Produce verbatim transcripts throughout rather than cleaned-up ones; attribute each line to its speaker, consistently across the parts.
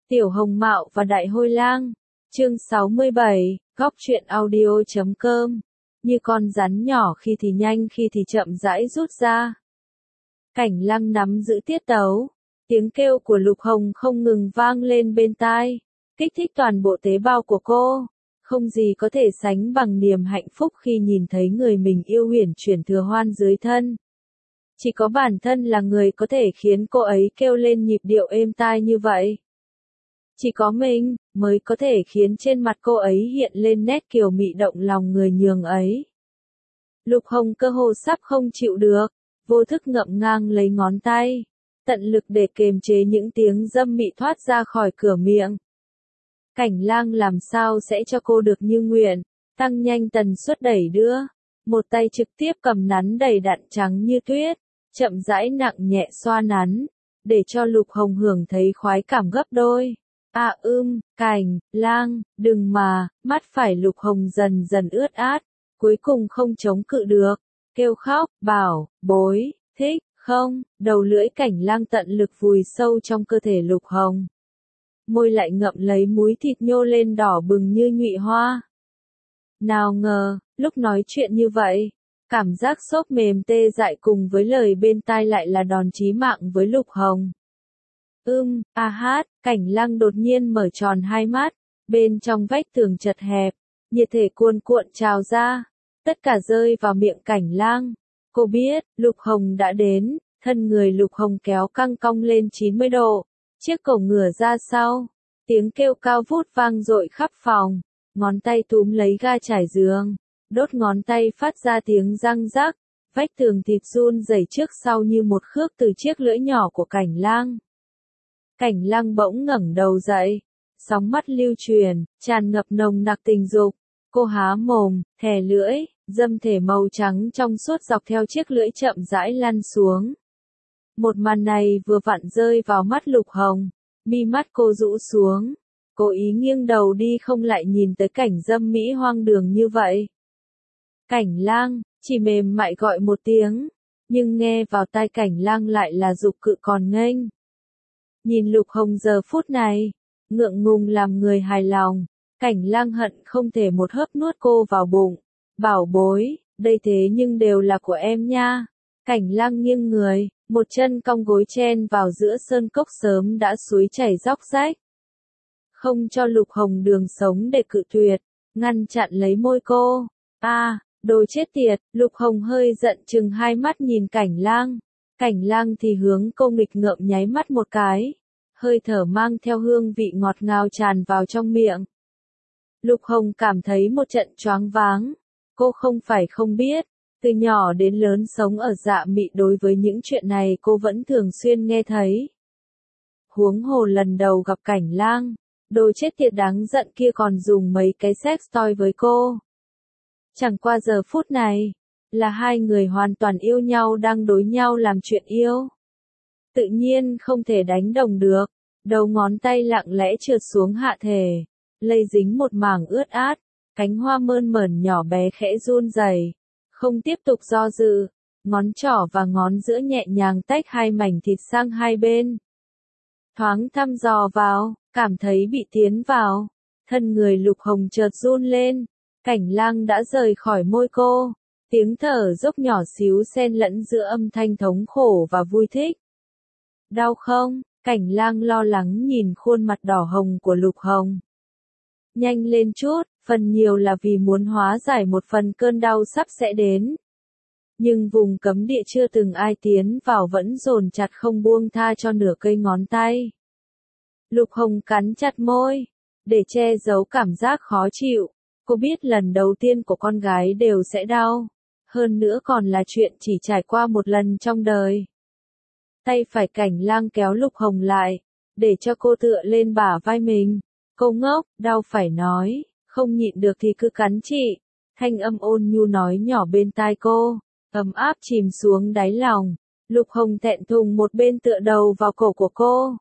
Speaker 1: Tiểu Hồng Mạo và Đại Hôi Lang, chương sáu mươi bảy, góc truyện audio chấm com. Như con rắn nhỏ khi thì nhanh khi thì chậm rãi rút ra. Cảnh Lăng nắm giữ tiết tấu, tiếng kêu của Lục Hồng không ngừng vang lên bên tai, kích thích toàn bộ tế bào của cô. Không gì có thể sánh bằng niềm hạnh phúc khi nhìn thấy người mình yêu uyển chuyển thừa hoan dưới thân. Chỉ có bản thân là người có thể khiến cô ấy kêu lên nhịp điệu êm tai như vậy. Chỉ có mình, mới có thể khiến trên mặt cô ấy hiện lên nét kiều mị động lòng người nhường ấy. Lục Hồng cơ hồ sắp không chịu được, vô thức ngậm ngang lấy ngón tay, tận lực để kiềm chế những tiếng dâm mị thoát ra khỏi cửa miệng. Cảnh Lang làm sao sẽ cho cô được như nguyện, tăng nhanh tần suất đẩy đưa, một tay trực tiếp cầm nắn đầy đặn trắng như tuyết, chậm rãi nặng nhẹ xoa nắn, để cho Lục Hồng hưởng thấy khoái cảm gấp đôi. À ưm, Cảnh Lang, đừng mà, mắt phải Lục Hồng dần dần ướt át, cuối cùng không chống cự được, kêu khóc, bảo, bối, thích, không, đầu lưỡi Cảnh Lang tận lực vùi sâu trong cơ thể Lục Hồng. Môi lại ngậm lấy múi thịt nhô lên đỏ bừng như nhụy hoa. Nào ngờ, lúc nói chuyện như vậy, cảm giác xốp mềm tê dại cùng với lời bên tai lại là đòn chí mạng với Lục Hồng. Ưm, a hát, Cảnh Lăng đột nhiên mở tròn hai mắt, bên trong vách tường chật hẹp, nhiệt thể cuồn cuộn trào ra, tất cả rơi vào miệng Cảnh Lang. Cô biết, Lục Hồng đã đến, thân người Lục Hồng kéo căng cong lên chín mươi độ, chiếc cổ ngửa ra sau, tiếng kêu cao vút vang dội khắp phòng, ngón tay túm lấy ga trải giường, đốt ngón tay phát ra tiếng răng rắc, vách tường thịt run rẩy trước sau như một khước từ chiếc lưỡi nhỏ của Cảnh Lang. Cảnh Lăng bỗng ngẩng đầu dậy, sóng mắt lưu truyền, tràn ngập nồng nặc tình dục. Cô há mồm, thè lưỡi, dâm thể màu trắng trong suốt dọc theo chiếc lưỡi chậm rãi lăn xuống. Một màn này vừa vặn rơi vào mắt Lục Hồng, mi mắt cô rũ xuống, cố ý nghiêng đầu đi không lại nhìn tới cảnh dâm mỹ hoang đường như vậy. Cảnh Lang, chỉ mềm mại gọi một tiếng, nhưng nghe vào tai Cảnh Lang lại là dục cự còn nghênh. Nhìn Lục Hồng giờ phút này, ngượng ngùng làm người hài lòng, Cảnh Lang hận không thể một hớp nuốt cô vào bụng. Bảo bối, đây thế nhưng đều là của em nha. Cảnh Lang nghiêng người, một chân cong gối chen vào giữa sơn cốc sớm đã suối chảy róc rách. Không cho Lục Hồng đường sống để cự tuyệt, ngăn chặn lấy môi cô. A, à, đồ chết tiệt, Lục Hồng hơi giận chừng hai mắt nhìn Cảnh Lang. Cảnh Lang thì hướng cô nghịch ngợm nháy mắt một cái, hơi thở mang theo hương vị ngọt ngào tràn vào trong miệng. Lục Hồng cảm thấy một trận choáng váng, cô không phải không biết, từ nhỏ đến lớn sống ở Dạ Mị đối với những chuyện này cô vẫn thường xuyên nghe thấy. Huống hồ lần đầu gặp Cảnh Lang, đồ chết tiệt đáng giận kia còn dùng mấy cái sex toy với cô. Chẳng qua giờ phút này, là hai người hoàn toàn yêu nhau đang đối nhau làm chuyện yêu. Tự nhiên không thể đánh đồng được, đầu ngón tay lặng lẽ trượt xuống hạ thể, lây dính một mảng ướt át, cánh hoa mơn mởn nhỏ bé khẽ run rẩy, không tiếp tục do dự, ngón trỏ và ngón giữa nhẹ nhàng tách hai mảnh thịt sang hai bên. Thoáng thăm dò vào, cảm thấy bị tiến vào, thân người Lục Hồng chợt run lên, Cảnh Lang đã rời khỏi môi cô. Tiếng thở dốc nhỏ xíu xen lẫn giữa âm thanh thống khổ và vui thích. Đau không? Cảnh Lang lo lắng nhìn khuôn mặt đỏ hồng của Lục Hồng. Nhanh lên chút, phần nhiều là vì muốn hóa giải một phần cơn đau sắp sẽ đến. Nhưng vùng cấm địa chưa từng ai tiến vào vẫn dồn chặt không buông tha cho nửa cây ngón tay. Lục Hồng cắn chặt môi, để che giấu cảm giác khó chịu. Cô biết lần đầu tiên của con gái đều sẽ đau. Hơn nữa còn là chuyện chỉ trải qua một lần trong đời. Tay phải Cảnh Lang kéo Lục Hồng lại, để cho cô tựa lên bả vai mình. Cô ngốc, đau phải nói, không nhịn được thì cứ cắn chị. Thanh âm ôn nhu nói nhỏ bên tai cô, ấm áp chìm xuống đáy lòng. Lục Hồng thẹn thùng một bên tựa đầu vào cổ của cô.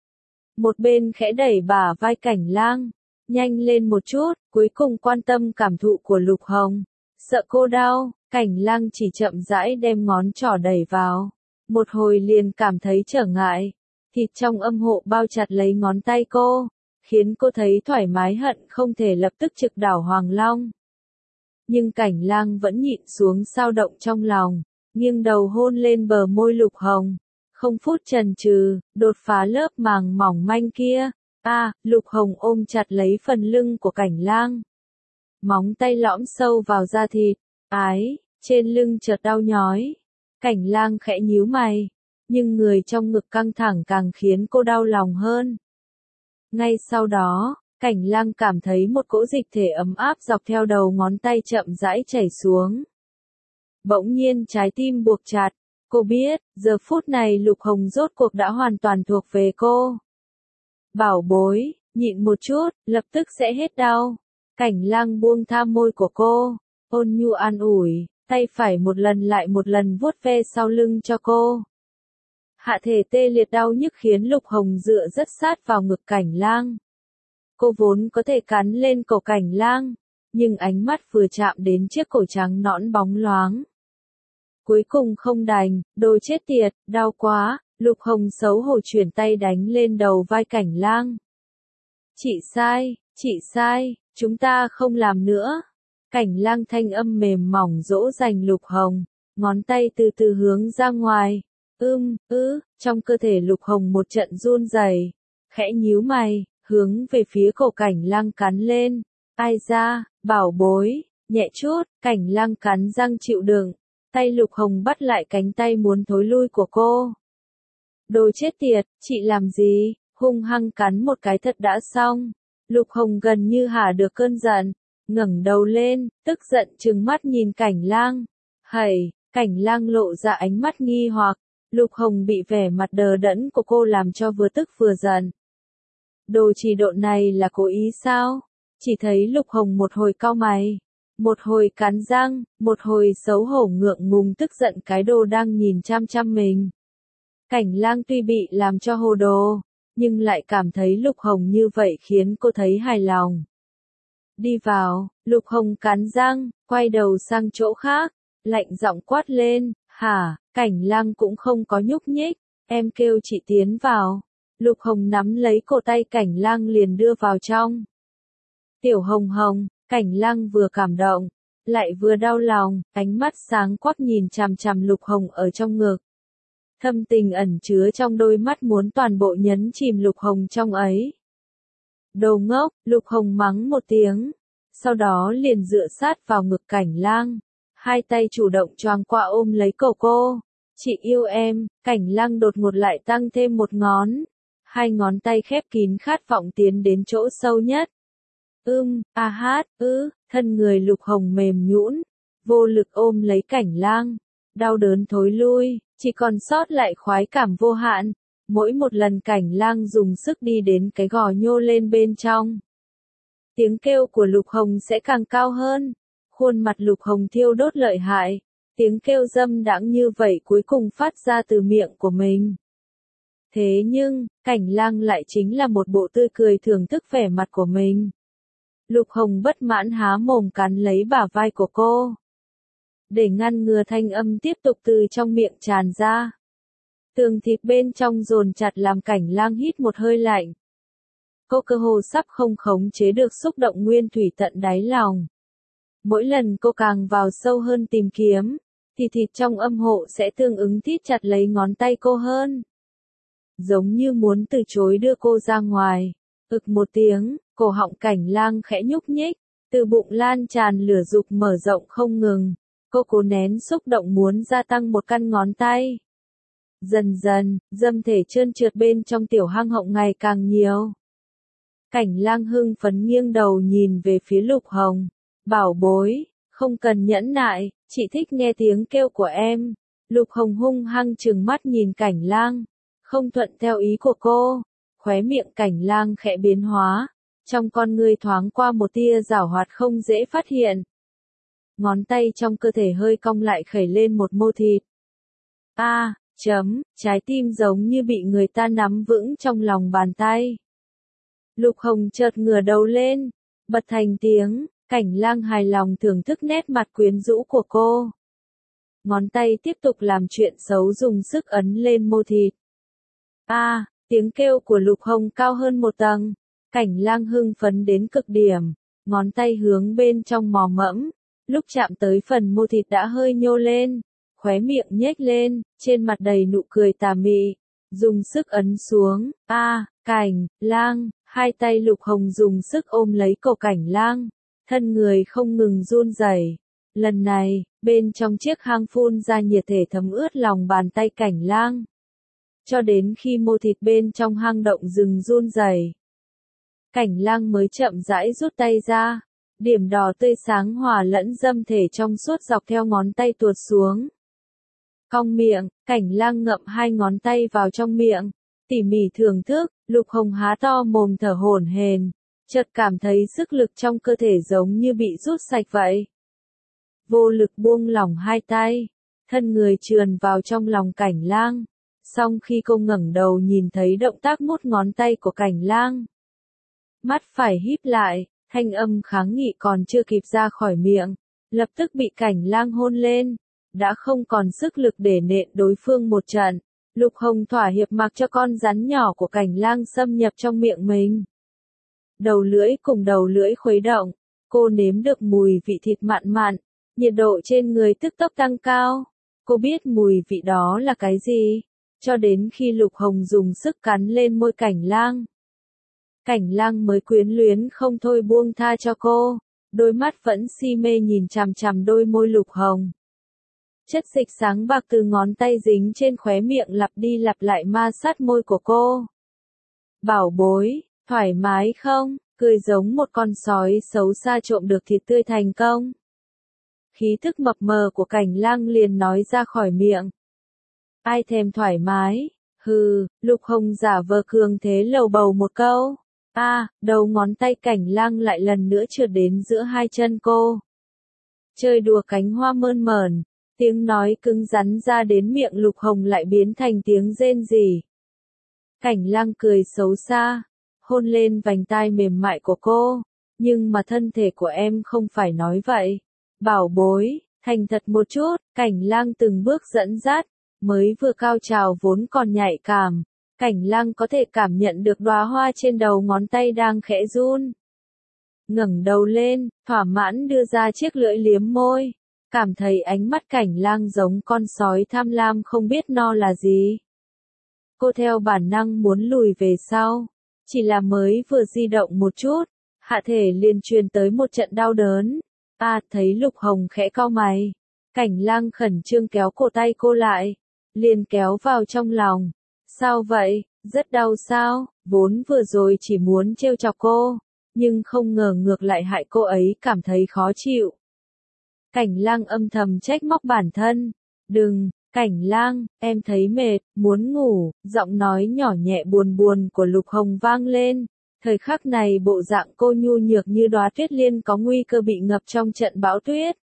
Speaker 1: Một bên khẽ đẩy bả vai Cảnh Lang, nhanh lên một chút, cuối cùng quan tâm cảm thụ của Lục Hồng. Sợ cô đau, Cảnh Lang chỉ chậm rãi đem ngón trỏ đẩy vào. Một hồi liền cảm thấy trở ngại. Thịt trong âm hộ bao chặt lấy ngón tay cô, khiến cô thấy thoải mái hận không thể lập tức trực đảo Hoàng Long. Nhưng Cảnh Lang vẫn nhịn xuống sao động trong lòng, nghiêng đầu hôn lên bờ môi Lục Hồng. Không phút chần chừ, đột phá lớp màng mỏng manh kia. A, à, Lục Hồng ôm chặt lấy phần lưng của Cảnh Lang. Móng tay lõm sâu vào da thịt, ái, trên lưng chợt đau nhói. Cảnh Lang khẽ nhíu mày, nhưng người trong ngực căng thẳng càng khiến cô đau lòng hơn. Ngay sau đó, Cảnh Lang cảm thấy một cỗ dịch thể ấm áp dọc theo đầu ngón tay chậm rãi chảy xuống. Bỗng nhiên trái tim buộc chặt, cô biết, giờ phút này Lục Hồng rốt cuộc đã hoàn toàn thuộc về cô. Bảo bối, nhịn một chút, lập tức sẽ hết đau. Cảnh Lang buông tha môi của cô, ôn nhu an ủi, tay phải một lần lại một lần vuốt ve sau lưng cho cô. Hạ thể tê liệt đau nhức khiến Lục Hồng dựa rất sát vào ngực Cảnh Lang. Cô vốn có thể cắn lên cổ Cảnh Lang, nhưng ánh mắt vừa chạm đến chiếc cổ trắng nõn bóng loáng. Cuối cùng không đành, đồ chết tiệt, đau quá, Lục Hồng xấu hổ chuyển tay đánh lên đầu vai Cảnh Lang. Chị sai, chị sai, chúng ta không làm nữa. Cảnh Lang thanh âm mềm mỏng dỗ dành Lục Hồng, ngón tay từ từ hướng ra ngoài. Ưm, ư, trong cơ thể Lục Hồng một trận run rẩy, khẽ nhíu mày, hướng về phía cổ Cảnh Lang cắn lên. Ai ra, bảo bối, nhẹ chút, Cảnh Lang cắn răng chịu đựng, tay Lục Hồng bắt lại cánh tay muốn thối lui của cô. Đồ chết tiệt, chị làm gì, hung hăng cắn một cái thật đã xong. Lục Hồng gần như hả được cơn giận, ngẩng đầu lên, tức giận trừng mắt nhìn Cảnh Lang. Hầy, Cảnh Lang lộ ra ánh mắt nghi hoặc. Lục Hồng bị vẻ mặt đờ đẫn của cô làm cho vừa tức vừa giận. Đồ trì độn này là cố ý sao? Chỉ thấy Lục Hồng một hồi cau mày, một hồi cắn răng, một hồi xấu hổ ngượng ngùng tức giận cái đồ đang nhìn chăm chăm mình. Cảnh Lang tuy bị làm cho hồ đồ, nhưng lại cảm thấy Lục Hồng như vậy khiến cô thấy hài lòng. Đi vào, Lục Hồng cắn răng, quay đầu sang chỗ khác, lạnh giọng quát lên, hả? Cảnh Lang cũng không có nhúc nhích, em kêu chị tiến vào. Lục Hồng nắm lấy cổ tay Cảnh Lang liền đưa vào trong. Tiểu Hồng Hồng, Cảnh Lang vừa cảm động, lại vừa đau lòng, ánh mắt sáng quắc nhìn chằm chằm Lục Hồng ở trong ngực. Thâm tình ẩn chứa trong đôi mắt muốn toàn bộ nhấn chìm Lục Hồng trong ấy. Đồ ngốc, Lục Hồng mắng một tiếng, sau đó liền dựa sát vào ngực Cảnh Lang, hai tay chủ động choàng qua ôm lấy cổ cô. Chị yêu em, Cảnh Lang đột ngột lại tăng thêm một ngón, hai ngón tay khép kín khát vọng tiến đến chỗ sâu nhất. Ưm, a hát, ư, thân người Lục Hồng mềm nhũn, vô lực ôm lấy Cảnh Lang, đau đớn thối lui, chỉ còn sót lại khoái cảm vô hạn. Mỗi một lần Cảnh Lang dùng sức đi đến cái gò nhô lên bên trong, tiếng kêu của Lục Hồng sẽ càng cao hơn. Khuôn mặt Lục Hồng thiêu đốt lợi hại, tiếng kêu dâm đãng như vậy cuối cùng phát ra từ miệng của mình. Thế nhưng, Cảnh Lang lại chính là một bộ tươi cười thưởng thức vẻ mặt của mình. Lục Hồng bất mãn há mồm cắn lấy bả vai của cô, để ngăn ngừa thanh âm tiếp tục từ trong miệng tràn ra. Tường thịt bên trong dồn chặt làm Cảnh Lang hít một hơi lạnh. Cô cơ hồ sắp không khống chế được xúc động nguyên thủy tận đáy lòng. Mỗi lần cô càng vào sâu hơn tìm kiếm, thì thịt trong âm hộ sẽ tương ứng thít chặt lấy ngón tay cô hơn. Giống như muốn từ chối đưa cô ra ngoài. Ực một tiếng, cổ họng Cảnh Lang khẽ nhúc nhích, từ bụng lan tràn lửa dục mở rộng không ngừng. Cô cố nén xúc động muốn gia tăng một căn ngón tay. Dần dần, dâm thể trơn trượt bên trong tiểu hang họng ngày càng nhiều. Cảnh Lang hưng phấn nghiêng đầu nhìn về phía Lục Hồng. Bảo bối, không cần nhẫn nại, chị thích nghe tiếng kêu của em. Lục Hồng hung hăng trừng mắt nhìn Cảnh Lang, không thuận theo ý của cô. Khóe miệng Cảnh Lang khẽ biến hóa, trong con ngươi thoáng qua một tia giảo hoạt không dễ phát hiện. Ngón tay trong cơ thể hơi cong lại khẩy lên một mô thịt. A, à, chấm, trái tim giống như bị người ta nắm vững trong lòng bàn tay. Lục Hồng chợt ngửa đầu lên, bật thành tiếng. Cảnh Lang hài lòng thưởng thức nét mặt quyến rũ của cô. Ngón tay tiếp tục làm chuyện xấu dùng sức ấn lên mô thịt. A, à, Tiếng kêu của Lục Hồng cao hơn một tầng. Cảnh Lang hưng phấn đến cực điểm, ngón tay hướng bên trong mò mẫm, lúc chạm tới phần mô thịt đã hơi nhô lên, khóe miệng nhếch lên, trên mặt đầy nụ cười tà mị, dùng sức ấn xuống. A, à, Cảnh Lang, hai tay Lục Hồng dùng sức ôm lấy cổ Cảnh Lang, thân người không ngừng run rẩy. Lần này, bên trong chiếc hang phun ra nhiệt thể thấm ướt lòng bàn tay Cảnh Lang, cho đến khi mô thịt bên trong hang động dừng run rẩy. Cảnh Lang mới chậm rãi rút tay ra, điểm đỏ tươi sáng hòa lẫn dâm thể trong suốt dọc theo ngón tay tuột xuống. Cong miệng, Cảnh Lang ngậm hai ngón tay vào trong miệng, tỉ mỉ thưởng thức. Lục Hồng há to mồm thở hổn hển, chợt cảm thấy sức lực trong cơ thể giống như bị rút sạch vậy. Vô lực buông lỏng hai tay, thân người trườn vào trong lòng Cảnh Lang. Xong khi cô ngẩng đầu nhìn thấy động tác mút ngón tay của Cảnh Lang, mắt phải híp lại, thanh âm kháng nghị còn chưa kịp ra khỏi miệng, lập tức bị Cảnh Lang hôn lên, đã không còn sức lực để nện đối phương một trận. Lục Hồng thỏa hiệp mặc cho con rắn nhỏ của Cảnh Lang xâm nhập trong miệng mình. Đầu lưỡi cùng đầu lưỡi khuấy động, cô nếm được mùi vị thịt mặn mặn, nhiệt độ trên người tức tốc tăng cao. Cô biết mùi vị đó là cái gì, cho đến khi Lục Hồng dùng sức cắn lên môi Cảnh Lang. Cảnh Lang mới quyến luyến không thôi buông tha cho cô, đôi mắt vẫn si mê nhìn chằm chằm đôi môi Lục Hồng. Chất dịch sáng bạc từ ngón tay dính trên khóe miệng lặp đi lặp lại ma sát môi của cô. Bảo bối, thoải mái không? Cười giống một con sói xấu xa trộm được thịt tươi thành công. Khí thức mập mờ của Cảnh Lang liền nói ra khỏi miệng. Ai thèm thoải mái? Hừ, Lục Hồng giả vờ cường thế lầu bầu một câu. A, à, đầu ngón tay Cảnh Lang lại lần nữa trượt đến giữa hai chân cô. Chơi đùa cánh hoa mơn mởn. Tiếng nói cứng rắn ra đến miệng Lục Hồng lại biến thành tiếng rên rỉ. Cảnh Lang cười xấu xa, hôn lên vành tai mềm mại của cô, nhưng mà thân thể của em không phải nói vậy. Bảo bối, thành thật một chút. Cảnh Lang từng bước dẫn dắt, mới vừa cao trào vốn còn nhạy cảm. Cảnh Lang có thể cảm nhận được đóa hoa trên đầu ngón tay đang khẽ run. Ngẩng đầu lên, thỏa mãn đưa ra chiếc lưỡi liếm môi. Cảm thấy ánh mắt Cảnh Lang giống con sói tham lam không biết no là gì. Cô theo bản năng muốn lùi về sau, chỉ là mới vừa di động một chút, hạ thể liền truyền tới một trận đau đớn. A, à, thấy Lục Hồng khẽ cau mày, Cảnh Lang khẩn trương kéo cổ tay cô lại, liền kéo vào trong lòng. Sao vậy, rất đau sao? Vốn vừa rồi chỉ muốn trêu chọc cô, nhưng không ngờ ngược lại hại cô ấy cảm thấy khó chịu. Cảnh Lang âm thầm trách móc bản thân. Đừng, Cảnh Lang, em thấy mệt, muốn ngủ. Giọng nói nhỏ nhẹ buồn buồn của Lục Hồng vang lên. Thời khắc này bộ dạng cô nhu nhược như đóa tuyết liên có nguy cơ bị ngập trong trận bão tuyết.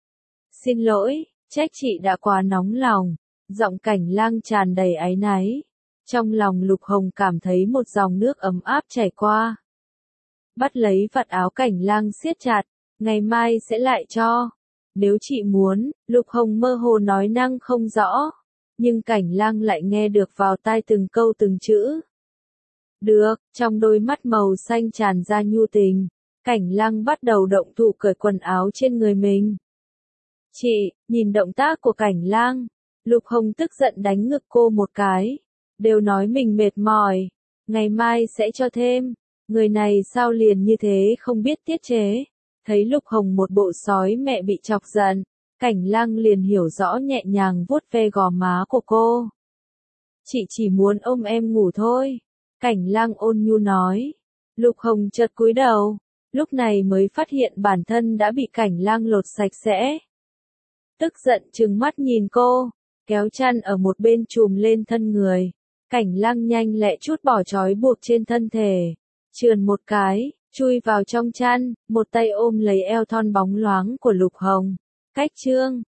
Speaker 1: Xin lỗi, trách chị đã quá nóng lòng. Giọng Cảnh Lang tràn đầy áy náy. Trong lòng Lục Hồng cảm thấy một dòng nước ấm áp chảy qua. Bắt lấy vạt áo Cảnh Lang siết chặt, ngày mai sẽ lại cho. Nếu chị muốn, Lục Hồng mơ hồ nói năng không rõ, nhưng Cảnh Lang lại nghe được vào tai từng câu từng chữ. Được, trong đôi mắt màu xanh tràn ra nhu tình, Cảnh Lang bắt đầu động thủ cởi quần áo trên người mình. Chị, nhìn động tác của Cảnh Lang, Lục Hồng tức giận đánh ngực cô một cái, đều nói mình mệt mỏi, ngày mai sẽ cho thêm, người này sao liền như thế không biết tiết chế. Thấy Lục Hồng một bộ sói mẹ bị chọc giận, Cảnh Lang liền hiểu rõ nhẹ nhàng vuốt ve gò má của cô. Chị chỉ muốn ôm em ngủ thôi. Cảnh Lang ôn nhu nói. Lục Hồng chợt cúi đầu, lúc này mới phát hiện bản thân đã bị Cảnh Lang lột sạch sẽ. Tức giận trừng mắt nhìn cô, kéo chăn ở một bên trùm lên thân người. Cảnh Lang nhanh lẹ chút bỏ trói buộc trên thân thể, trườn một cái, chui vào trong chăn, một tay ôm lấy eo thon bóng loáng của Lục Hồng. Cách chương